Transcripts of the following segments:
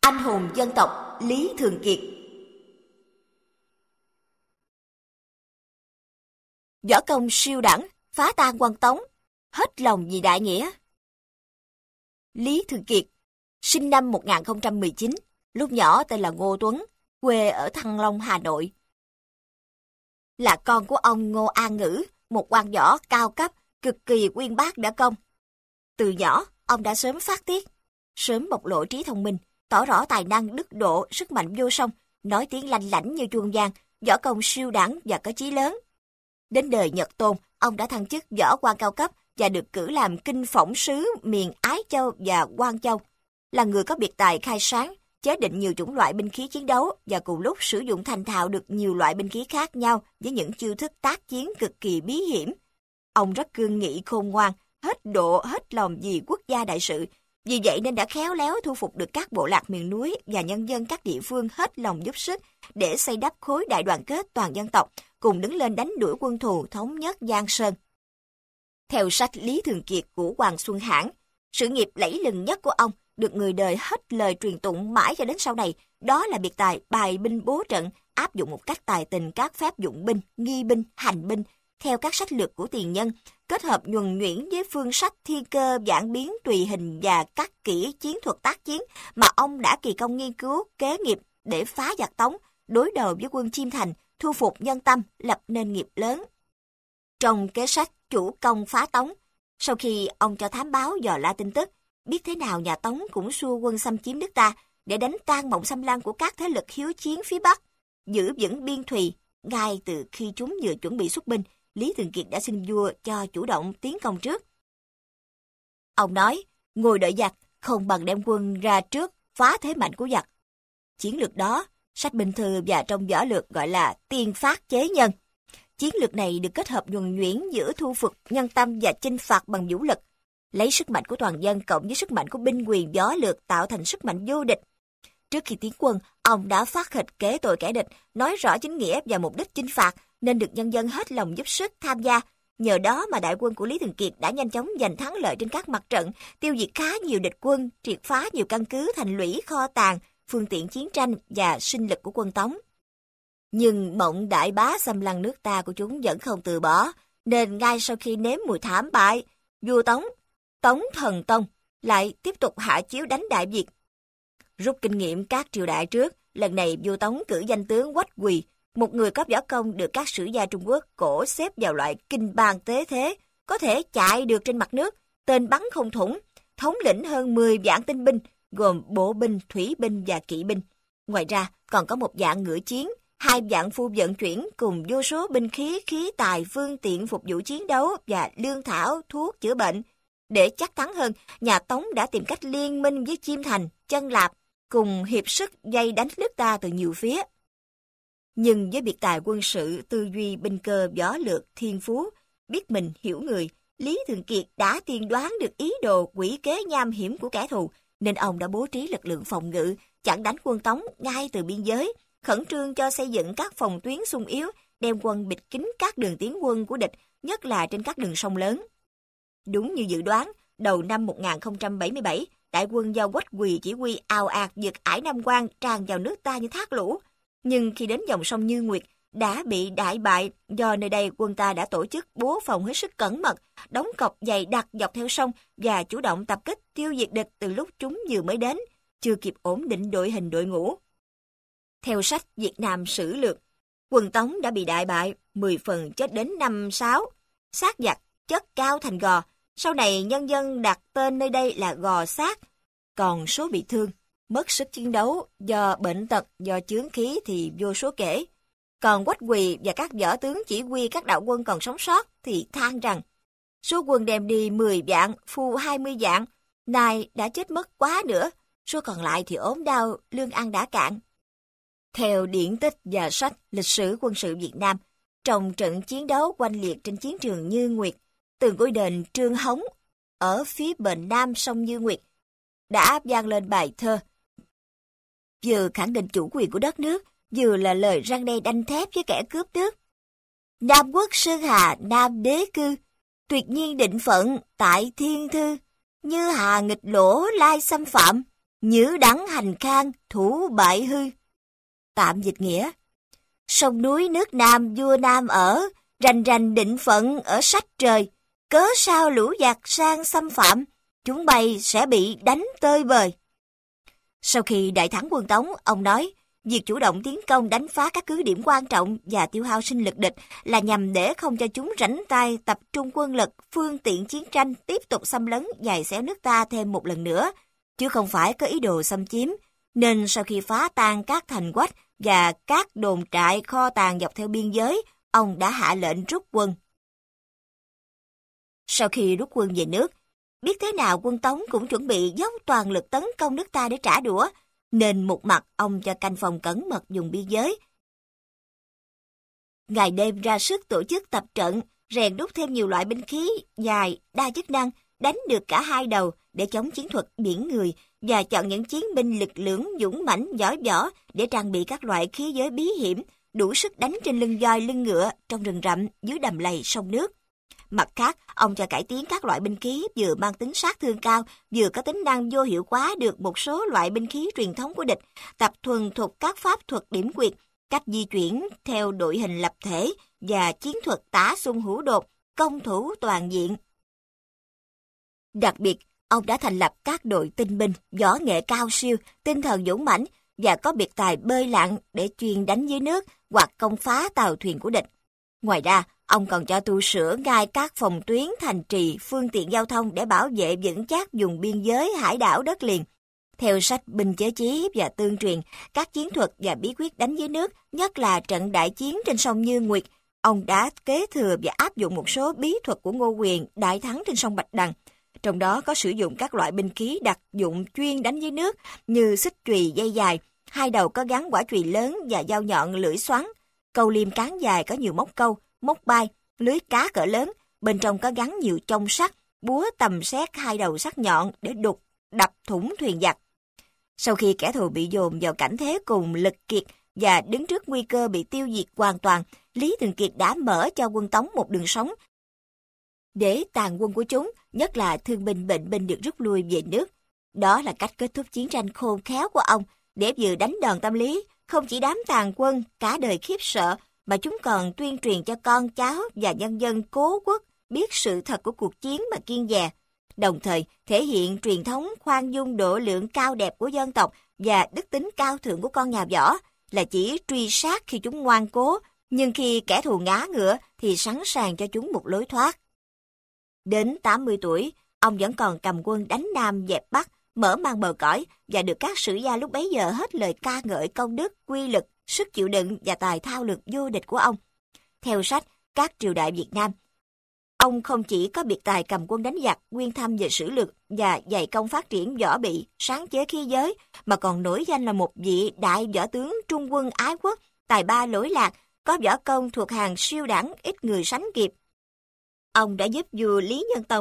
Anh hùng dân tộc Lý Thường Kiệt. Võ công siêu đẳng, phá tan quan Tống, hết lòng vì đại nghĩa. Lý Thường Kiệt, sinh năm 1019, lúc nhỏ tên là Ngô Tuấn, quê ở Thăng Long, Hà Nội. Là con của ông Ngô An Ngữ, một quan võ cao cấp, cực kỳ uyên bác đã công. Từ nhỏ, ông đã sớm phát tiết, sớm bộc lộ trí thông minh, tỏ rõ tài năng đức độ, sức mạnh vô song, nói tiếng lanh lảnh như chuông vang, võ công siêu đẳng và có chí lớn. Đến đời Nhật Tôn, ông đã thăng chức võ quan cao cấp và được cử làm kinh phỏng sứ miền Ái Châu và Quan Châu. Là người có biệt tài khai sáng, chế định nhiều chủng loại binh khí chiến đấu và cùng lúc sử dụng thành thạo được nhiều loại binh khí khác nhau với những chiêu thức tác chiến cực kỳ bí hiểm. Ông rất cương nghị khôn ngoan, hết độ hết lòng vì quốc gia đại sự. Vì vậy nên đã khéo léo thu phục được các bộ lạc miền núi và nhân dân các địa phương hết lòng giúp sức để xây đắp khối đại đoàn kết toàn dân tộc, cùng đứng lên đánh đuổi quân thù thống nhất Giang Sơn. Theo sách Lý Thường Kiệt của Hoàng Xuân Hãn, sự nghiệp lẫy lừng nhất của ông được người đời hết lời truyền tụng mãi cho đến sau này, đó là biệt tài bài binh bố trận, áp dụng một cách tài tình các phép dụng binh, nghi binh, hành binh, theo các sách lược của tiền nhân, kết hợp nhuần nhuyễn với phương sách thiên cơ vạn biến tùy hình và các kỹ chiến thuật tác chiến mà ông đã kỳ công nghiên cứu, kế nghiệp để phá giặc Tống, đối đầu với quân Chiêm Thành, thu phục nhân tâm, lập nên nghiệp lớn. Trong kế sách Chủ công phá Tống, sau khi ông cho thám báo dò la tin tức, biết thế nào nhà Tống cũng xua quân xâm chiếm nước ta để đánh tan mộng xâm lăng của các thế lực hiếu chiến phía Bắc, giữ vững biên thùy. Ngay từ khi chúng vừa chuẩn bị xuất binh, Lý Thường Kiệt đã xin vua cho chủ động tiến công trước. Ông nói, ngồi đợi giặc không bằng đem quân ra trước phá thế mạnh của giặc. Chiến lược đó, sách binh thư và trong võ lược gọi là tiên phát chế nhân. Chiến lược này được kết hợp nhuần nhuyễn giữa thu phục nhân tâm và chinh phạt bằng vũ lực, lấy sức mạnh của toàn dân cộng với sức mạnh của binh quyền võ lược tạo thành sức mạnh vô địch. Trước khi tiến quân, ông đã phát hịch kế tội kẻ địch, nói rõ chính nghĩa và mục đích chinh phạt, nên được nhân dân hết lòng giúp sức tham gia. Nhờ đó mà đại quân của Lý Thường Kiệt đã nhanh chóng giành thắng lợi trên các mặt trận, tiêu diệt khá nhiều địch quân, triệt phá nhiều căn cứ, thành lũy, kho tàng, phương tiện chiến tranh và sinh lực của quân Tống. Nhưng mộng đại bá xâm lăng nước ta của chúng vẫn không từ bỏ, nên ngay sau khi nếm mùi thảm bại, vua Tống Thần Tông lại tiếp tục hạ chiếu đánh Đại Việt. Rút kinh nghiệm các triều đại trước, lần này vua Tống cử danh tướng Quách Quỳ, một người có võ công được các sử gia Trung Quốc cổ xếp vào loại kinh bang tế thế, có thể chạy được trên mặt nước, tên bắn không thủng, thống lĩnh hơn 10 vạn tinh binh, gồm bộ binh, thủy binh và kỵ binh. Ngoài ra, còn có một vạn ngựa chiến, 2 vạn phu vận chuyển cùng vô số binh khí, khí tài, phương tiện phục vụ chiến đấu và lương thảo, thuốc chữa bệnh. Để chắc thắng hơn, nhà Tống đã tìm cách liên minh với Chiêm Thành, Chân Lạp, cùng hiệp sức dây đánh nước ta từ nhiều phía. Nhưng với biệt tài quân sự, tư duy binh cơ võ lược thiên phú, biết mình hiểu người, Lý Thường Kiệt đã tiên đoán được ý đồ quỷ kế nham hiểm của kẻ thù, nên ông đã bố trí lực lượng phòng ngự, chặn đánh quân Tống ngay từ biên giới, khẩn trương cho xây dựng các phòng tuyến xung yếu, đem quân bịt kín các đường tiến quân của địch, nhất là trên các đường sông lớn. Đúng như dự đoán, đầu năm 1077, đại quân do Quách Quỳ chỉ huy ào ạt vượt ải Nam Quan tràn vào nước ta như thác lũ. Nhưng khi đến dòng sông Như Nguyệt, đã bị đại bại do nơi đây quân ta đã tổ chức bố phòng hết sức cẩn mật, đóng cọc dày đặc dọc theo sông và chủ động tập kích tiêu diệt địch từ lúc chúng vừa mới đến, chưa kịp ổn định đội hình đội ngũ. Theo sách Việt Nam Sử Lược, quân Tống đã bị đại bại, 10 phần chết đến 5-6, xác giặc chất cao thành Gò. Sau này nhân dân đặt tên nơi đây là Gò Xác. Còn số bị thương, mất sức chiến đấu do bệnh tật, do chướng khí thì vô số kể. Còn Quách Quỳ và các võ tướng chỉ huy các đạo quân còn sống sót thì than rằng số quân đem đi 10 vạn, phu 20 vạn, nay đã chết mất quá nữa, số còn lại thì ốm đau, lương ăn đã cạn. Theo điển tích và sách Lịch sử quân sự Việt Nam, trong trận chiến đấu oanh liệt trên chiến trường Như Nguyệt, từ ngôi đền Trương Hống ở phía bờ nam sông Như Nguyệt đã vang lên bài thơ, vừa khẳng định chủ quyền của đất nước, vừa là lời răn đe đanh thép với kẻ cướp nước. Nam quốc sơn hà nam đế cư, tuyệt nhiên định phận tại thiên thư, như hà nghịch lỗ lai xâm phạm, nhữ đẳng hành khang, thủ bại hư. Tạm dịch nghĩa: sông núi nước Nam vua Nam ở, rành rành định phận ở sách trời, cớ sao lũ giặc sang xâm phạm, chúng bay sẽ bị đánh tơi bời. Sau khi đại thắng quân Tống, ông nói, việc chủ động tiến công đánh phá các cứ điểm quan trọng và tiêu hao sinh lực địch là nhằm để không cho chúng rảnh tay tập trung quân lực, phương tiện chiến tranh tiếp tục xâm lấn giày xéo nước ta thêm một lần nữa, chứ không phải có ý đồ xâm chiếm. Nên sau khi phá tan các thành quách và các đồn trại kho tàng dọc theo biên giới, ông đã hạ lệnh rút quân. Sau khi rút quân về nước, biết thế nào quân Tống cũng chuẩn bị dốc toàn lực tấn công nước ta để trả đũa, nên một mặt ông cho canh phòng cẩn mật vùng biên giới. Ngày đêm ra sức tổ chức tập trận, rèn đúc thêm nhiều loại binh khí dài, đa chức năng, đánh được cả hai đầu để chống chiến thuật biển người, và chọn những chiến binh lực lưỡng dũng mãnh giỏi võ để trang bị các loại khí giới bí hiểm, đủ sức đánh trên lưng voi lưng ngựa, trong rừng rậm, dưới đầm lầy sông nước. Mặt khác, ông cho cải tiến các loại binh khí vừa mang tính sát thương cao, vừa có tính năng vô hiệu hóa được một số loại binh khí truyền thống của địch, tập thuần thục các pháp thuật điểm quyệt, cách di chuyển theo đội hình lập thể và chiến thuật tả xung hữu đột, công thủ toàn diện. Đặc biệt, ông đã thành lập các đội tinh binh, võ nghệ cao siêu, tinh thần dũng mãnh và có biệt tài bơi lặn để chuyên đánh dưới nước hoặc công phá tàu thuyền của địch. Ngoài ra, ông còn cho tu sửa ngay các phòng tuyến, thành trì, phương tiện giao thông để bảo vệ vững chắc vùng biên giới, hải đảo, đất liền. Theo sách Binh chế chí và tương truyền, các chiến thuật và bí quyết đánh dưới nước, nhất là trận đại chiến trên sông Như Nguyệt, ông đã kế thừa và áp dụng một số bí thuật của Ngô Quyền đại thắng trên sông Bạch Đằng. Trong đó có sử dụng các loại binh khí đặc dụng chuyên đánh dưới nước như xích chùy dây dài, hai đầu có gắn quả chùy lớn và dao nhọn lưỡi xoắn, câu liêm cán dài có nhiều móc câu, móc bay, lưới cá cỡ lớn, bên trong có gắn nhiều chông sắt, búa tầm xét hai đầu sắc nhọn để đập thủng thuyền giặc. Sau khi kẻ thù bị dồn vào cảnh thế cùng lực kiệt và đứng trước nguy cơ bị tiêu diệt hoàn toàn, Lý Thường Kiệt đã mở cho quân Tống một đường sống để tàn quân của chúng, nhất là thương binh bệnh binh được rút lui về nước. Đó là cách kết thúc chiến tranh khôn khéo của ông, để vừa đánh đòn tâm lý, không chỉ đám tàn quân cả đời khiếp sợ, mà chúng còn tuyên truyền cho con cháu và nhân dân cố quốc biết sự thật của cuộc chiến mà kiêng dè, đồng thời thể hiện truyền thống khoan dung độ lượng cao đẹp của dân tộc và đức tính cao thượng của con nhà võ, là chỉ truy sát khi chúng ngoan cố, nhưng khi kẻ thù ngã ngựa thì sẵn sàng cho chúng một lối thoát. Đến 80 tuổi, ông vẫn còn cầm quân đánh Nam dẹp Bắc, mở mang bờ cõi, và được các sử gia lúc bấy giờ hết lời ca ngợi công đức, quy lực, sức chịu đựng và tài thao lược vô địch của ông. Theo sách Các triều đại Việt Nam, ông không chỉ có biệt tài cầm quân đánh giặc, uyên thâm về sử lược và dày công phát triển võ bị, sáng chế khí giới, mà còn nổi danh là một vị đại võ tướng trung quân ái quốc, tài ba lỗi lạc, có võ công thuộc hàng siêu đẳng ít người sánh kịp. Ông đã giúp vua Lý Nhân Tông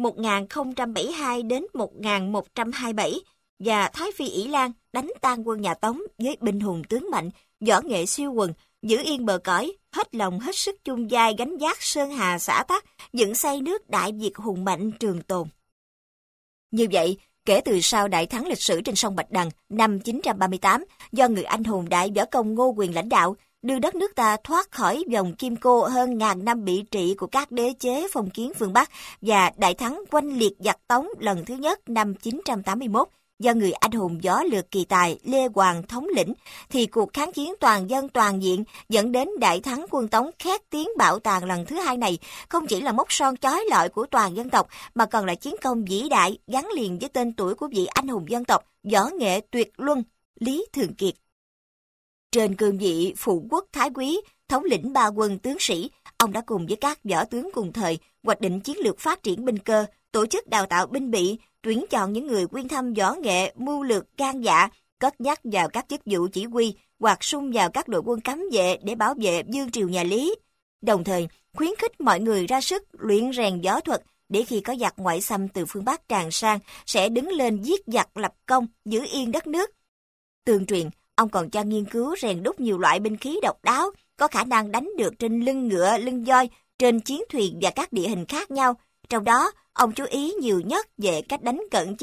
1072 đến 1127 và Thái Phi Ỷ Lan đánh tan quân nhà Tống với binh hùng tướng mạnh, võ nghệ siêu quần, giữ yên bờ cõi, hết lòng hết sức chung vai gánh vác sơn hà xã tắc, dựng xây nước Đại Việt hùng mạnh trường tồn. Như vậy, kể từ sau đại thắng lịch sử trên sông Bạch Đằng năm 938, do người anh hùng đại võ công Ngô Quyền lãnh đạo, đưa đất nước ta thoát khỏi vòng kim cô hơn ngàn năm bị trị của các đế chế phong kiến phương Bắc, và đại thắng oanh liệt giặc Tống lần thứ nhất năm 981, do người anh hùng võ lược kỳ tài Lê Hoàng thống lĩnh, thì cuộc kháng chiến toàn dân toàn diện dẫn đến đại thắng quân Tống khét tiếng Bảo Tàng lần thứ hai này không chỉ là mốc son chói lọi của toàn dân tộc, mà còn là chiến công vĩ đại gắn liền với tên tuổi của vị anh hùng dân tộc, võ nghệ tuyệt luân Lý Thường Kiệt. Trên cương vị phụ quốc thái quý, thống lĩnh ba quân tướng sĩ, ông đã cùng với các võ tướng cùng thời hoạch định chiến lược phát triển binh cơ, tổ chức đào tạo binh bị, tuyển chọn những người uyên thâm võ nghệ, mưu lược gan dạ, cất nhắc vào các chức vụ chỉ huy hoặc sung vào các đội quân cấm vệ để bảo vệ vương triều nhà Lý. Đồng thời, khuyến khích mọi người ra sức luyện rèn võ thuật để khi có giặc ngoại xâm từ phương Bắc tràn sang sẽ đứng lên giết giặc lập công, giữ yên đất nước. Tương truyền, ông còn cho nghiên cứu rèn đúc nhiều loại binh khí độc đáo, có khả năng đánh được trên lưng ngựa, lưng voi, trên chiến thuyền và các địa hình khác nhau. Trong đó, ông chú ý nhiều nhất về cách đánh cận chiến,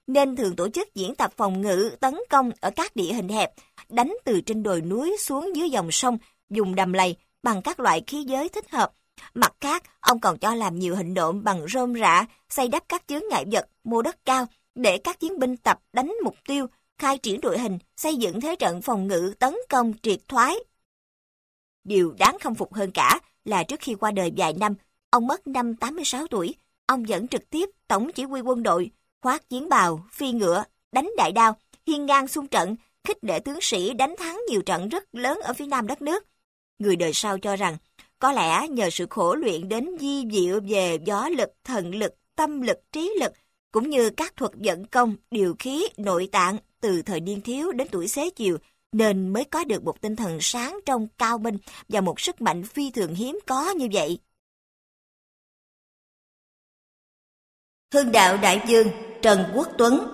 nên thường tổ chức diễn tập phòng ngự tấn công ở các địa hình hẹp, đánh từ trên đồi núi xuống dưới dòng sông, dùng đầm lầy bằng các loại khí giới thích hợp. Mặt khác, ông còn cho làm nhiều hình nộm bằng rơm rạ, xây đắp các chướng ngại vật, mô đất cao để các chiến binh tập đánh mục tiêu, khai triển đội hình, xây dựng thế trận phòng ngự tấn công triệt thoái. Điều đáng khâm phục hơn cả là trước khi qua đời vài năm, ông mất năm 86 tuổi, ông vẫn trực tiếp tổng chỉ huy quân đội, khoác chiến bào, phi ngựa, đánh đại đao, hiên ngang xung trận, khích lệ tướng sĩ đánh thắng nhiều trận rất lớn ở phía nam đất nước. Người đời sau cho rằng, có lẽ nhờ sự khổ luyện đến di diệu về võ lực, thần lực, tâm lực, trí lực, cũng như các thuật vận công, điều khí, nội tạng từ thời niên thiếu đến tuổi xế chiều, nên mới có được một tinh thần sáng trong cao minh và một sức mạnh phi thường hiếm có như vậy. Hưng đạo đại vương Trần Quốc Tuấn.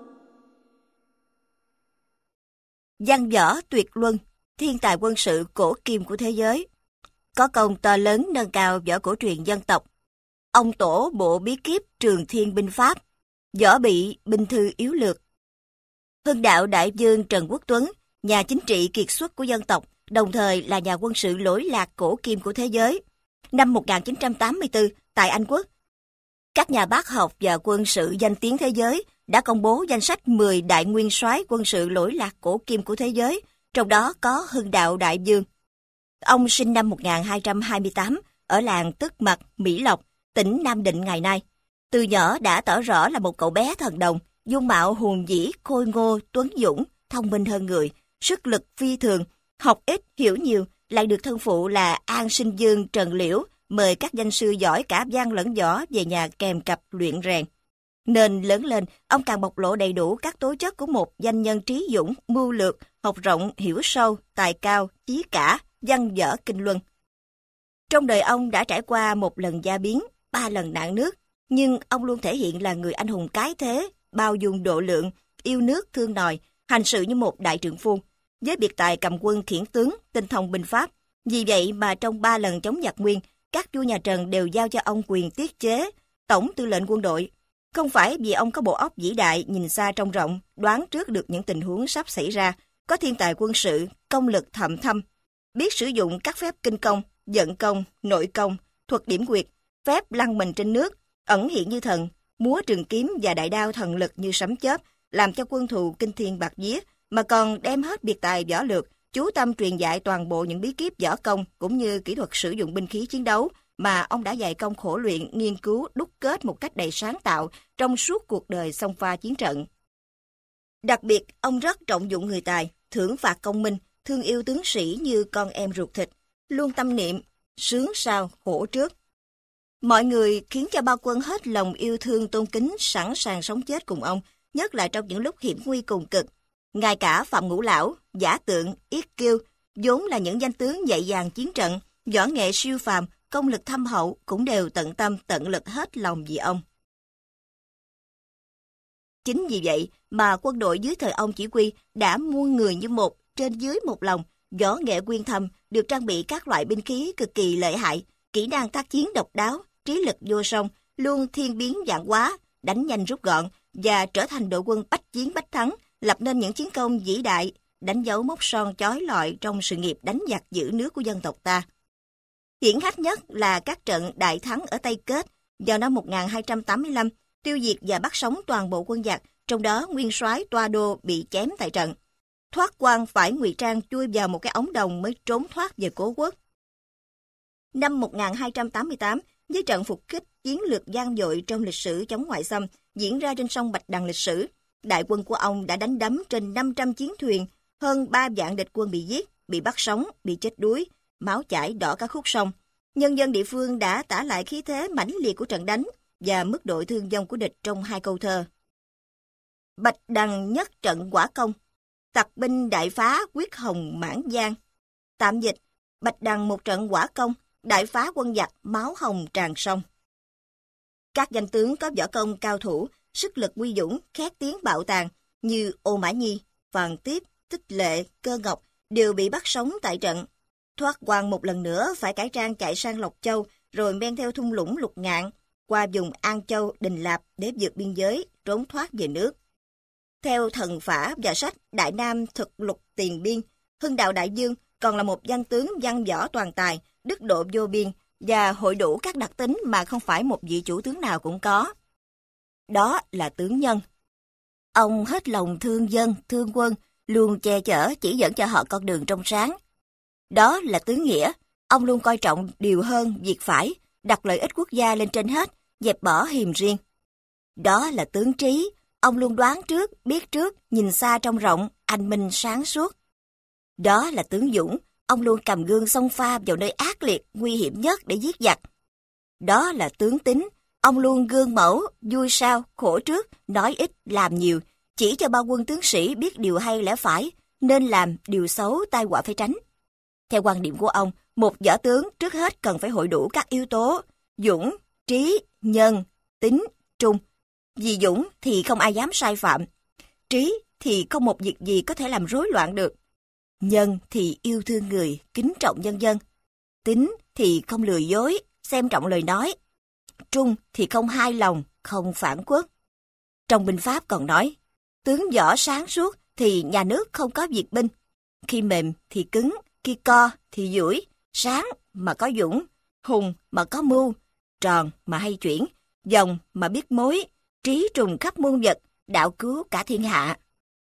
Văn võ tuyệt luân, thiên tài quân sự cổ kim của thế giới, có công to lớn nâng cao võ cổ truyền dân tộc. Ông tổ bộ bí kíp Trường Thiên binh pháp, võ bị binh thư yếu lược. Hưng đạo đại vương Trần Quốc Tuấn, nhà chính trị kiệt xuất của dân tộc, đồng thời là nhà quân sự lỗi lạc cổ kim của thế giới. Năm 1984, tại Anh Quốc, các nhà bác học và quân sự danh tiếng thế giới đã công bố danh sách 10 đại nguyên soái quân sự lỗi lạc cổ kim của thế giới, trong đó có Hưng đạo đại vương. Ông sinh năm 1228 ở làng Tức Mật, Mỹ Lộc, tỉnh Nam Định ngày nay. Từ nhỏ đã tỏ rõ là một cậu bé thần đồng, dung mạo hùng vĩ, khôi ngô, tuấn dũng, thông minh hơn người, sức lực phi thường, học ít, hiểu nhiều, lại được thân phụ là An Sinh Dương Trần Liễu mời các danh sư giỏi cả văn lẫn võ về nhà kèm cặp luyện rèn. Nên lớn lên, ông càng bộc lộ đầy đủ các tố chất của một danh nhân trí dũng, mưu lược, học rộng, hiểu sâu, tài cao, chí cả, văn võ kinh luân. Trong đời ông đã trải qua 1 lần gia biến, 3 lần nạn nước, nhưng ông luôn thể hiện là người anh hùng cái thế, bao dung độ lượng, yêu nước thương nòi, hành sự như một đại trượng phu, với biệt tài cầm quân khiển tướng, tinh thông binh pháp. Vì vậy mà trong 3 lần chống giặc Nguyên, các vua nhà Trần đều giao cho ông quyền tiết chế, tổng tư lệnh quân đội. Không phải vì ông có bộ óc vĩ đại, nhìn xa trông rộng, đoán trước được những tình huống sắp xảy ra, có thiên tài quân sự, công lực thậm thâm, biết sử dụng các phép kinh công, vận công, nội công, thuật điểm quyệt, phép lăn mình trên nước, ẩn hiện như thần, múa trường kiếm và đại đao thần lực như sấm chớp, làm cho quân thù kinh thiên bạt vía, mà còn đem hết biệt tài võ lược, chú tâm truyền dạy toàn bộ những bí kíp võ công cũng như kỹ thuật sử dụng binh khí chiến đấu mà ông đã dày công khổ luyện, nghiên cứu, đúc kết một cách đầy sáng tạo trong suốt cuộc đời xông pha chiến trận. Đặc biệt, ông rất trọng dụng người tài, thưởng phạt công minh, thương yêu tướng sĩ như con em ruột thịt, luôn tâm niệm, sướng sau, khổ trước. Mọi người khiến cho bao quân hết lòng yêu thương tôn kính, sẵn sàng sống chết cùng ông, nhất là trong những lúc hiểm nguy cùng cực. Ngay cả Phạm Ngũ Lão, Giả Tượng, Yết Kiêu, vốn là những danh tướng dạy dàng chiến trận, võ nghệ siêu phàm, công lực thâm hậu, cũng đều tận tâm tận lực hết lòng vì ông. Chính vì vậy mà quân đội dưới thời ông chỉ huy đã muôn người như một, trên dưới một lòng, võ nghệ quyên thâm, được trang bị các loại binh khí cực kỳ lợi hại, kỹ năng tác chiến độc đáo, trí lực vô song, luôn thiên biến vạn hóa, đánh nhanh rút gọn và trở thành đội quân bách chiến bách thắng, lập nên những chiến công vĩ đại, đánh dấu mốc son chói lọi trong sự nghiệp đánh giặc giữ nước của dân tộc ta. Hiển hách nhất là các trận đại thắng ở Tây Kết vào năm 1285, tiêu diệt và bắt sống toàn bộ quân giặc, trong đó nguyên soái Toa Đô bị chém tại trận. Thoát quan phải ngụy trang chui vào một cái ống đồng mới trốn thoát về cố quốc. Năm 1288, với trận phục kích chiến lược vang dội trong lịch sử chống ngoại xâm diễn ra trên sông Bạch Đằng lịch sử, đại quân của ông đã đánh đắm trên 500 chiến thuyền, hơn 3 vạn địch quân bị giết, bị bắt sống, bị chết đuối, máu chảy đỏ cả khúc sông. Nhân dân địa phương đã tả lại khí thế mãnh liệt của trận đánh và mức độ thương vong của địch trong 2 câu thơ. Bạch Đằng nhất trận quả công, tặc binh đại phá quyết hồng mãn giang. Tạm dịch, Bạch Đằng một trận quả công, đại phá quân giặc máu hồng tràn sông. Các danh tướng có võ công cao thủ, sức lực uy dũng, khét tiếng bạo tàn như Ô Mã Nhi, Phàn Tiếp, Tích Lệ, Cơ Ngọc đều bị bắt sống tại trận. Thoát quan một lần nữa phải cải trang chạy sang Lộc Châu, rồi men theo thung lũng Lục Ngạn, qua vùng An Châu, Đình Lạp để vượt biên giới, trốn thoát về nước. Theo Thần Phả và sách Đại Nam Thực Lục Tiền Biên, Hưng Đạo Đại Dương còn là một danh tướng văn võ toàn tài, đức độ vô biên và hội đủ các đặc tính mà không phải một vị chủ tướng nào cũng có. Đó là tướng nhân. Ông hết lòng thương dân, thương quân, luôn che chở, chỉ dẫn cho họ con đường trong sáng. Đó là tướng nghĩa. Ông luôn coi trọng điều hơn việc phải, đặt lợi ích quốc gia lên trên hết, dẹp bỏ hiềm riêng. Đó là tướng trí. Ông luôn đoán trước, biết trước, nhìn xa trông rộng, anh minh sáng suốt. Đó là tướng dũng. Ông luôn cầm gương xông pha vào nơi ác liệt, nguy hiểm nhất để giết giặc. Đó là tướng tín. Ông luôn gương mẫu, vui sau, khổ trước, nói ít, làm nhiều, chỉ cho bao quân tướng sĩ biết điều hay lẽ phải, nên làm, điều xấu, tai họa phải tránh. Theo quan điểm của ông, một võ tướng trước hết cần phải hội đủ các yếu tố dũng, trí, nhân, tín, trung. Vì dũng thì không ai dám sai phạm, trí thì không một việc gì có thể làm rối loạn được, nhân thì yêu thương người, kính trọng nhân dân, tín thì không lừa dối, xem trọng lời nói, trung thì không hai lòng, không phản quốc. Trong binh pháp còn nói, tướng võ sáng suốt thì nhà nước không có việc binh, khi mềm thì cứng, khi co thì duỗi, sáng mà có dũng, hùng mà có mưu, tròn mà hay chuyển, vòng mà biết mối, trí trùng khắp muôn vật, đạo cứu cả thiên hạ.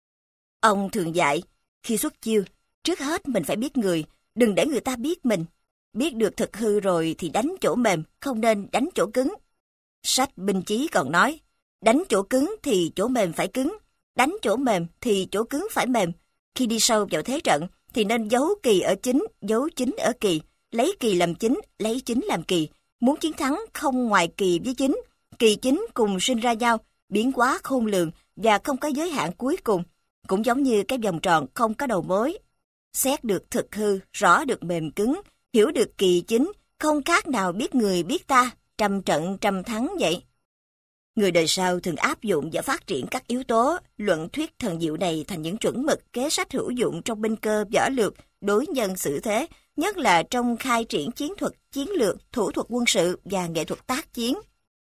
Ông thường dạy, khi xuất chiêu, trước hết mình phải biết người, đừng để người ta biết mình. Biết được thực hư rồi thì đánh chỗ mềm, không nên đánh chỗ cứng. Sách binh chí còn nói, đánh chỗ cứng thì chỗ mềm phải cứng, đánh chỗ mềm thì chỗ cứng phải mềm. Khi đi sâu vào thế trận thì nên giấu kỳ ở chính, giấu chính ở kỳ, lấy kỳ làm chính, lấy chính làm kỳ. Muốn chiến thắng không ngoài kỳ với chính, kỳ chính cùng sinh ra nhau, biến hóa khôn lường và không có giới hạn cuối cùng, cũng giống như cái vòng tròn không có đầu mối. Xét được thực hư, rõ được mềm cứng, hiểu được kỳ chính, không khác nào biết người biết ta, trăm trận trăm thắng vậy. Người đời sau thường áp dụng và phát triển các yếu tố, luận thuyết thần diệu này thành những chuẩn mực kế sách hữu dụng trong binh cơ võ lược, đối nhân xử thế, nhất là trong khai triển chiến thuật, chiến lược, thủ thuật quân sự và nghệ thuật tác chiến.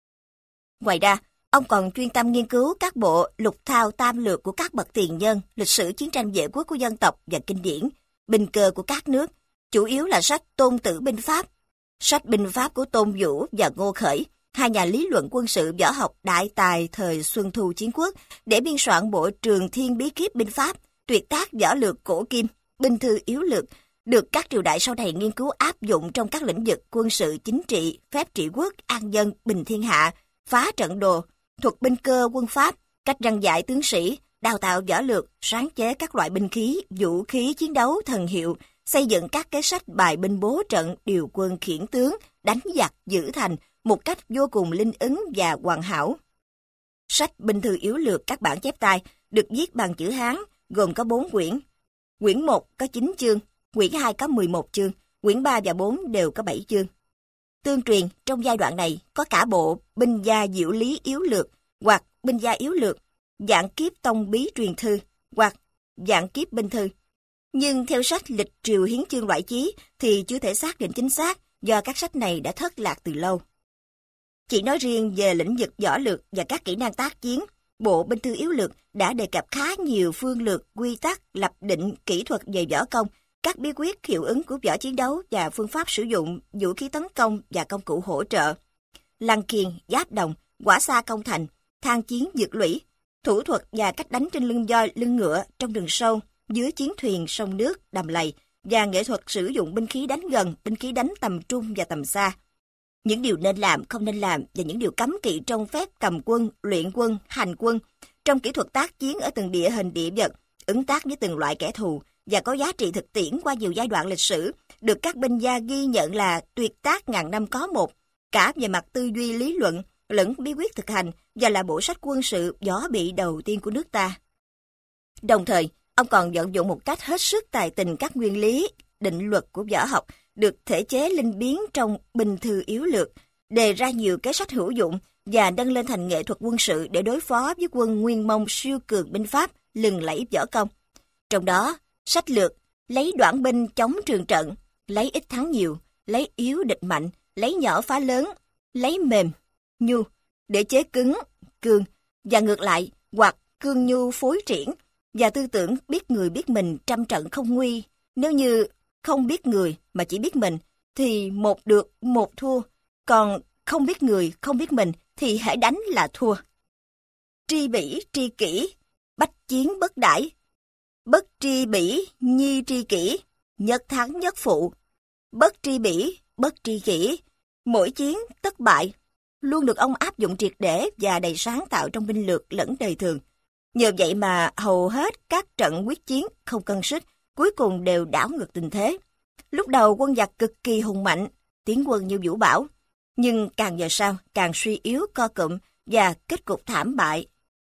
Ngoài ra, ông còn chuyên tâm nghiên cứu các bộ lục thao tam lược của các bậc tiền nhân, lịch sử chiến tranh vệ quốc của dân tộc và kinh điển, binh cơ của các nước, chủ yếu là sách Tôn Tử binh pháp, sách binh pháp của Tôn Vũ và Ngô Khởi, hai nhà lý luận quân sự võ học đại tài thời Xuân Thu Chiến Quốc, để biên soạn bộ Trường Thiên Bí Kíp binh pháp, tuyệt tác võ lược cổ kim, binh thư yếu lược, được các triều đại sau này nghiên cứu áp dụng trong các lĩnh vực quân sự chính trị, phép trị quốc, an dân, bình thiên hạ, phá trận đồ, thuật binh cơ quân pháp, cách răn dạy tướng sĩ, đào tạo võ lược, sáng chế các loại binh khí, vũ khí chiến đấu thần hiệu, xây dựng các kế sách bài binh bố trận, điều quân khiển tướng, đánh giặc giữ thành một cách vô cùng linh ứng và hoàn hảo. Sách binh thư yếu lược các bản chép tay được viết bằng chữ Hán, gồm có 4 quyển. Quyển 1 có 9 chương, quyển 2 có 11 chương, quyển 3 và 4 đều có 7 chương. Tương truyền trong giai đoạn này có cả bộ binh gia diệu lý yếu lược hoặc binh gia yếu lược, dạng kiếp tông bí truyền thư hoặc dạng kiếp binh thư. Nhưng theo sách lịch triều hiến chương loại chí thì chưa thể xác định chính xác do các sách này đã thất lạc từ lâu. Chỉ nói riêng về lĩnh vực võ lược và các kỹ năng tác chiến, bộ binh thư yếu lược đã đề cập khá nhiều phương lược, quy tắc, lập định, kỹ thuật về võ công, các bí quyết hiệu ứng của võ chiến đấu và phương pháp sử dụng vũ khí tấn công và công cụ hỗ trợ, lăng khiên, giáp đồng, quả xa công thành, thang chiến dược lũy, thủ thuật và cách đánh trên lưng voi, lưng ngựa, trong rừng sâu, dưới chiến thuyền, sông nước, đầm lầy, và nghệ thuật sử dụng binh khí đánh gần, binh khí đánh tầm trung và tầm xa. Những điều nên làm, không nên làm và những điều cấm kỵ trong phép cầm quân, luyện quân, hành quân, trong kỹ thuật tác chiến ở từng địa hình địa vật, ứng tác với từng loại kẻ thù và có giá trị thực tiễn qua nhiều giai đoạn lịch sử, được các binh gia ghi nhận là tuyệt tác ngàn năm có một, cả về mặt tư duy lý luận, lẫn bí quyết thực hành, và là bộ sách quân sự võ bị đầu tiên của nước ta. Đồng thời, ông còn vận dụng một cách hết sức tài tình các nguyên lý, định luật của võ học, được thể chế linh biến trong binh thư yếu lược, đề ra nhiều kế sách hữu dụng và nâng lên thành nghệ thuật quân sự để đối phó với quân Nguyên Mông siêu cường binh pháp, lừng lẫy võ công. Trong đó, sách lược lấy đoản binh chống trường trận, lấy ít thắng nhiều, lấy yếu địch mạnh, lấy nhỏ phá lớn, lấy mềm, nhu, để chế cứng, cường, và ngược lại, hoặc cương nhu phối triển, và tư tưởng biết người biết mình trăm trận không nguy. Nếu như không biết người mà chỉ biết mình, thì một được, một thua, còn không biết người, không biết mình, thì hễ đánh là thua. Tri bỉ, tri kỷ, bách chiến bất đãi. Bất tri bỉ, nhi tri kỷ, nhất thắng nhất phụ. Bất tri bỉ, bất tri kỷ, mỗi chiến tất bại. Luôn được ông áp dụng triệt để và đầy sáng tạo trong binh lược lẫn đời thường. Nhờ vậy mà hầu hết các trận quyết chiến không cân sức, cuối cùng đều đảo ngược tình thế. Lúc đầu quân giặc cực kỳ hùng mạnh, tiến quân như vũ bão, nhưng càng về sau càng suy yếu co cụm và kết cục thảm bại.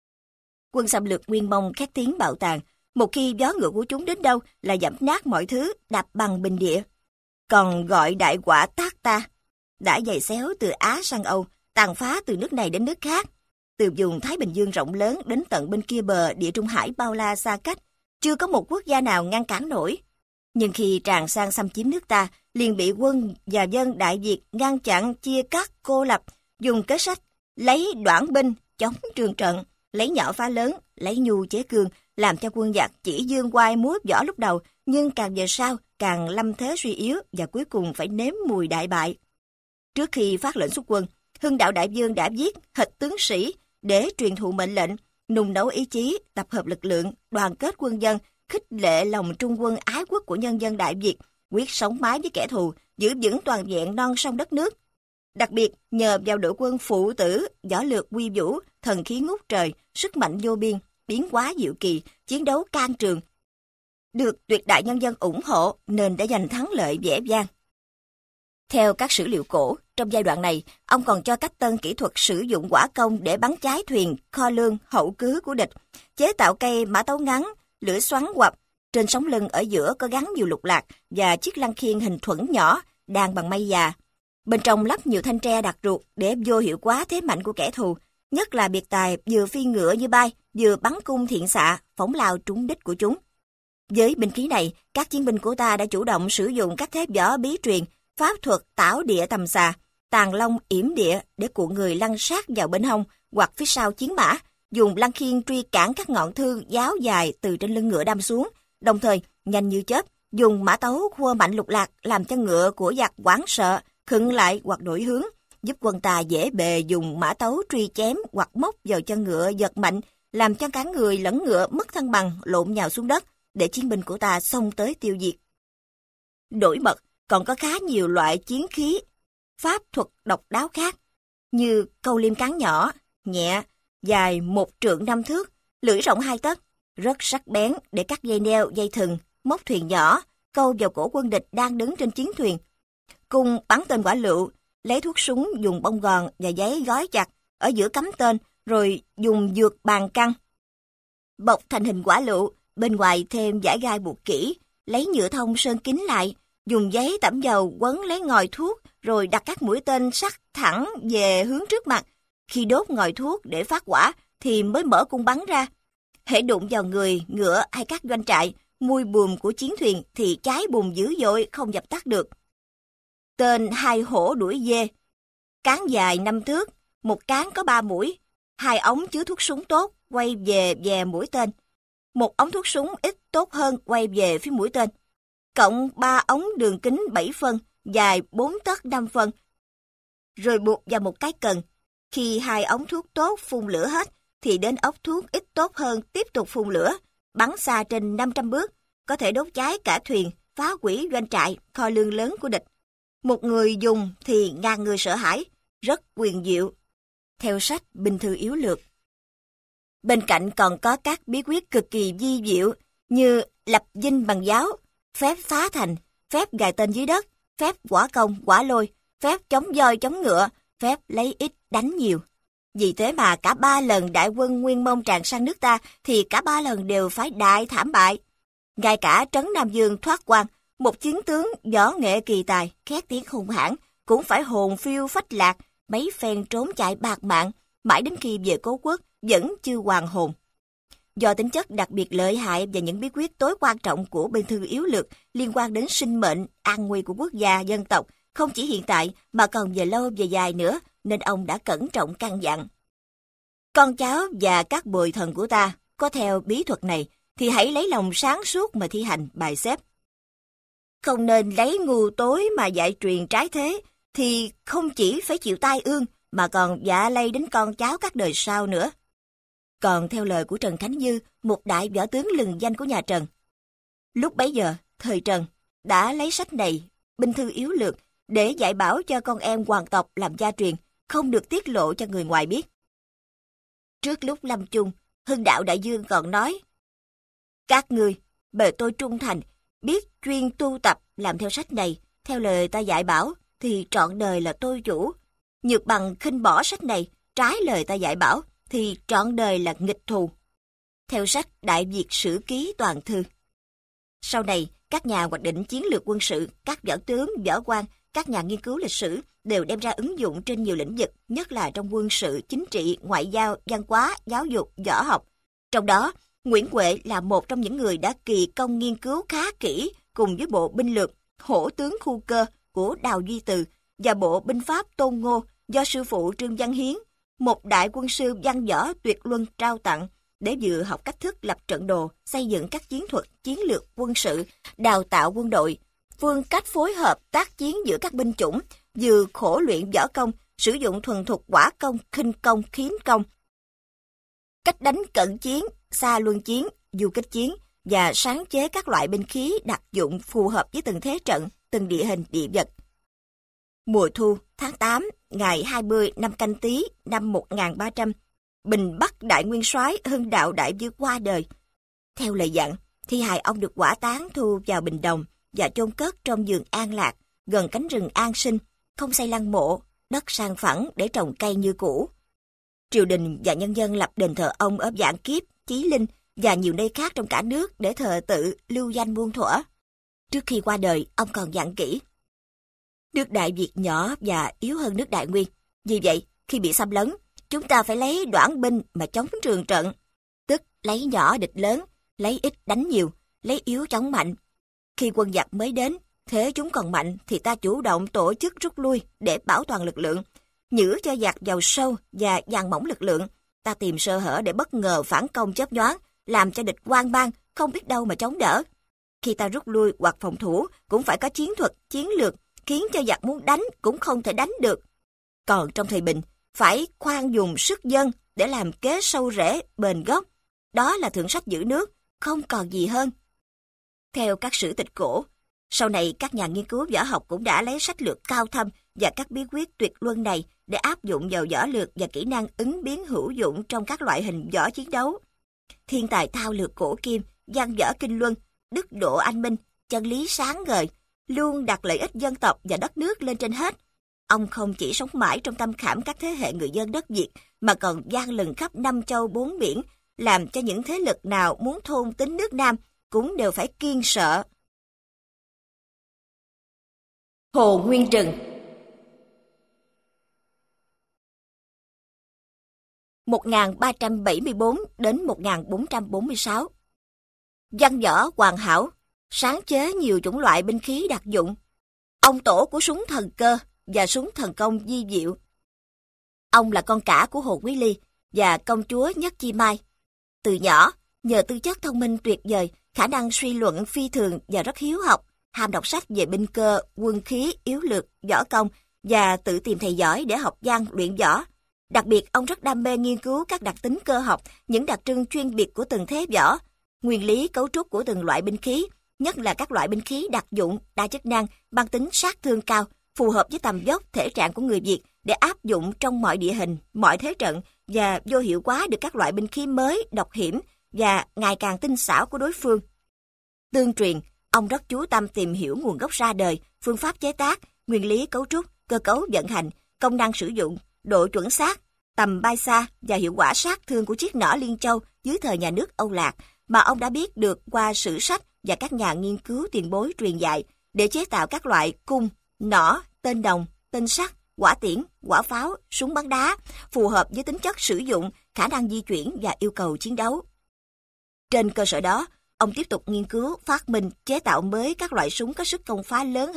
Quân xâm lược Nguyên Mông khét tiếng bạo tàn, một khi gió ngựa của chúng đến đâu là dẫm nát mọi thứ, đạp bằng bình địa. Còn gọi đại quả tác ta, đã giày xéo từ Á sang Âu, tàn phá từ nước này đến nước khác, từ vùng Thái Bình Dương rộng lớn đến tận bên kia bờ Địa Trung Hải bao la xa cách, chưa có một quốc gia nào ngăn cản nổi. Nhưng khi tràn sang xâm chiếm nước ta, liền bị quân và dân Đại Việt ngăn chặn, chia cắt, cô lập, dùng kế sách lấy đoản binh chống trường trận, lấy nhỏ phá lớn, lấy nhu chế cương, làm cho quân giặc chỉ dương oai múa võ lúc đầu, nhưng càng về sau càng lâm thế suy yếu và cuối cùng phải nếm mùi đại bại. Trước khi phát lệnh xuất quân, Hưng Đạo Đại Vương đã viết hịch tướng sĩ để truyền thụ mệnh lệnh, nung nấu ý chí, tập hợp lực lượng, đoàn kết quân dân, khích lệ lòng trung quân ái quốc của nhân dân Đại Việt, quyết sống mái với kẻ thù, giữ vững toàn vẹn non sông đất nước. Đặc biệt, nhờ vào đội quân phụ tử, võ lược uy vũ, thần khí ngút trời, sức mạnh vô biên, biến hóa diệu kỳ, chiến đấu can trường, được tuyệt đại nhân dân ủng hộ nên đã giành thắng lợi vẻ vang. Theo các sử liệu cổ, trong giai đoạn này, ông còn cho cách tân kỹ thuật sử dụng hỏa công để bắn cháy thuyền, kho lương, hậu cứ của địch, chế tạo cây mã tấu ngắn, lưỡi xoắn quặp, trên sống lưng ở giữa có gắn nhiều lục lạc và chiếc lăng khiên hình thuẫn nhỏ, đàn bằng mây già. Bên trong lắp nhiều thanh tre đặc ruột để vô hiệu hóa thế mạnh của kẻ thù, nhất là biệt tài vừa phi ngựa như bay, vừa bắn cung thiện xạ, phóng lao trúng đích của chúng. Với binh khí này, các chiến binh của ta đã chủ động sử dụng các thế võ bí truyền, pháp thuật tảo địa tầm xà, tàn long yểm địa để cuộn người lăn sát vào bên hông hoặc phía sau chiến mã, dùng lăng khiên truy cản các ngọn thương giáo dài từ trên lưng ngựa đâm xuống, đồng thời nhanh như chớp dùng mã tấu khua mạnh lục lạc làm cho ngựa của giặc hoảng sợ, khựng lại hoặc đổi hướng, giúp quân ta dễ bề dùng mã tấu truy chém hoặc móc vào chân ngựa giật mạnh, làm cho cả người lẫn ngựa mất thăng bằng lộn nhào xuống đất để chiến binh của ta xông tới tiêu diệt. Đổi mật còn có khá nhiều loại chiến khí, pháp thuật độc đáo khác, như câu liêm cán nhỏ, nhẹ, dài 1 trượng 5 thước, lưỡi rộng 2 tấc, rất sắc bén để cắt dây neo, dây thừng, móc thuyền nhỏ, câu vào cổ quân địch đang đứng trên chiến thuyền. Cung bắn tên quả lựu, lấy thuốc súng dùng bông gòn và giấy gói chặt, ở giữa cắm tên, rồi dùng dược bàn căng. Bọc thành hình quả lựu, bên ngoài thêm dải gai buộc kỹ, lấy nhựa thông sơn kín lại, dùng giấy tẩm dầu quấn lấy ngòi thuốc, rồi đặt các mũi tên sắc thẳng về hướng trước mặt. Khi đốt ngòi thuốc để phát quả thì mới mở cung bắn ra. Hễ đụng vào người, ngựa hay các doanh trại, mui buồm của chiến thuyền thì cháy bùng dữ dội không dập tắt được. Tên 2 hổ đuổi dê, cán dài 5 thước, một cán có 3 mũi, 2 ống chứa thuốc súng tốt quay về mũi tên, một ống thuốc súng ít tốt hơn quay về phía mũi tên, cộng 3 ống đường kính 7 phân, dài 4 tấc 5 phân, rồi buộc vào một cái cần. Khi 2 ống thuốc tốt phun lửa hết, thì đến ống thuốc ít tốt hơn tiếp tục phun lửa, bắn xa trên 500 bước, có thể đốt cháy cả thuyền, phá hủy doanh trại, kho lương lớn của địch. Một người dùng thì ngàn người sợ hãi, rất quyền diệu. Theo sách Binh thư yếu lược. Bên cạnh còn có các bí quyết cực kỳ vi diệu như lập dinh bằng giáo, phép phá thành, phép gài tên dưới đất, phép quả công, quả lôi, phép chống voi chống ngựa, phép lấy ít đánh nhiều. Vì thế mà cả 3 lần đại quân Nguyên Mông tràn sang nước ta thì cả 3 lần đều phải đại thảm bại. Ngay cả Trấn Nam Dương thoát quan, một chiến tướng võ nghệ kỳ tài, khét tiếng hung hãn, cũng phải hồn phiêu phách lạc, mấy phen trốn chạy bạt mạng, mãi đến khi về cố quốc vẫn chưa hoàn hồn. Do tính chất đặc biệt lợi hại và những bí quyết tối quan trọng của binh thư yếu lược liên quan đến sinh mệnh, an nguy của quốc gia, dân tộc, không chỉ hiện tại mà còn về lâu về dài nữa, nên ông đã cẩn trọng căn dặn. Con cháu và các bồi thần của ta có theo bí thuật này thì hãy lấy lòng sáng suốt mà thi hành bài xếp. Không nên lấy ngu tối mà dạy truyền trái thế, thì không chỉ phải chịu tai ương mà còn vạ lây đến con cháu các đời sau nữa. Còn theo lời của Trần Khánh Dư, một đại võ tướng lừng danh của nhà Trần, lúc bấy giờ, thời Trần, đã lấy sách này, binh thư yếu lược, để dạy bảo cho con em hoàng tộc làm gia truyền, không được tiết lộ cho người ngoài biết. Trước lúc lâm chung, Hưng Đạo Đại Dương còn nói: Các ngươi, bề tôi trung thành, biết chuyên tu tập làm theo sách này, theo lời ta dạy bảo, thì trọn đời là tôi chủ. Nhược bằng khinh bỏ sách này, trái lời ta dạy bảo, thì trọn đời là nghịch thù. Theo sách Đại Việt Sử Ký Toàn Thư. Sau này, các nhà hoạch định chiến lược quân sự, các võ tướng, võ quan, các nhà nghiên cứu lịch sử đều đem ra ứng dụng trên nhiều lĩnh vực, nhất là trong quân sự, chính trị, ngoại giao, văn hóa, giáo dục, võ học. Trong đó, Nguyễn Huệ là một trong những người đã kỳ công nghiên cứu khá kỹ cùng với bộ binh lược Hổ tướng khu cơ của Đào Duy Từ và bộ binh pháp Tôn Ngô do sư phụ Trương Văn Hiến, một đại quân sư văn võ tuyệt luân trao tặng, để vừa học cách thức lập trận đồ, xây dựng các chiến thuật, chiến lược quân sự, đào tạo quân đội, phương cách phối hợp tác chiến giữa các binh chủng, vừa khổ luyện võ công, sử dụng thuần thục hỏa công, khinh công, khiến công, cách đánh cận chiến, xa luân chiến, du kích chiến và sáng chế các loại binh khí đặc dụng phù hợp với từng thế trận, từng địa hình địa vật. Mùa thu, tháng 8, ngày 20 năm Canh Tý năm 1300, Bình Bắc Đại Nguyên Soái Hưng Đạo Đại Vương qua đời. Theo lời dặn, thi hài ông được hỏa táng thu vào Bình Đồng và chôn cất trong vườn An Lạc, gần cánh rừng An Sinh, không xây lăng mộ, đất sang phẳng để trồng cây như cũ. Triều đình và nhân dân lập đền thờ ông ở Vạn Kiếp, Chí Linh và nhiều nơi khác trong cả nước để thờ tự, lưu danh muôn thuở. Trước khi qua đời, ông còn dặn kỹ: Nước Đại Việt nhỏ và yếu hơn nước Đại Nguyên. Vì vậy, khi bị xâm lấn, chúng ta phải lấy đoản binh mà chống trường trận, tức lấy nhỏ địch lớn, lấy ít đánh nhiều, lấy yếu chống mạnh. Khi quân giặc mới đến, thế chúng còn mạnh thì ta chủ động tổ chức rút lui để bảo toàn lực lượng, nhử cho giặc vào sâu và dàn mỏng lực lượng. Ta tìm sơ hở để bất ngờ phản công chớp nhoáng, làm cho địch hoang mang, không biết đâu mà chống đỡ. Khi ta rút lui hoặc phòng thủ, cũng phải có chiến thuật, chiến lược, khiến cho giặc muốn đánh cũng không thể đánh được. Còn trong thời bình, phải khoan dùng sức dân để làm kế sâu rễ, bền gốc. Đó là thượng sách giữ nước, không còn gì hơn. Theo các sử tịch cổ, sau này các nhà nghiên cứu võ học cũng đã lấy sách lược cao thâm và các bí quyết tuyệt luân này để áp dụng vào võ lược và kỹ năng ứng biến hữu dụng trong các loại hình võ chiến đấu. Thiên tài thao lược cổ kim, văn võ kinh luân, đức độ anh minh, chân lý sáng ngời, luôn đặt lợi ích dân tộc và đất nước lên trên hết. Ông không chỉ sống mãi trong tâm khảm các thế hệ người dân đất Việt, mà còn vang lừng khắp năm châu bốn biển, làm cho những thế lực nào muốn thôn tính nước Nam cũng đều phải kiêng sợ. Hồ Nguyên Trừng 1374 đến 1446. Văn võ hoàn hảo, sáng chế nhiều chủng loại binh khí đặc dụng. Ông tổ của súng thần cơ và súng thần công di diệu. Ông là con cả của Hồ Quý Ly và công chúa Nhất Chi Mai. Từ nhỏ, nhờ tư chất thông minh tuyệt vời, khả năng suy luận phi thường và rất hiếu học, ham đọc sách về binh cơ, quân khí, yếu lược, võ công và tự tìm thầy giỏi để học văn, luyện võ. Đặc biệt, ông rất đam mê nghiên cứu các đặc tính cơ học, những đặc trưng chuyên biệt của từng thế võ, nguyên lý cấu trúc của từng loại binh khí, nhất là các loại binh khí đặc dụng, đa chức năng, mang tính sát thương cao, phù hợp với tầm vóc, thể trạng của người Việt để áp dụng trong mọi địa hình, mọi thế trận và vô hiệu hóa được các loại binh khí mới, độc hiểm và ngày càng tinh xảo của đối phương. Tương truyền, ông rất chú tâm tìm hiểu nguồn gốc ra đời, phương pháp chế tác, nguyên lý cấu trúc, cơ cấu vận hành, công năng sử dụng, độ chuẩn xác, tầm bay xa và hiệu quả sát thương của chiếc nỏ Liên Châu dưới thời nhà nước Âu Lạc mà ông đã biết được qua sử sách và các nhà nghiên cứu tiền bối truyền dạy để chế tạo các loại cung, nỏ, tên đồng, tên sắt, hỏa tiễn, hỏa pháo, súng bắn đá, phù hợp với tính chất sử dụng, khả năng di chuyển và yêu cầu chiến đấu. Trên cơ sở đó, ông tiếp tục nghiên cứu, phát minh, chế tạo mới các loại súng có sức công phá lớn hơn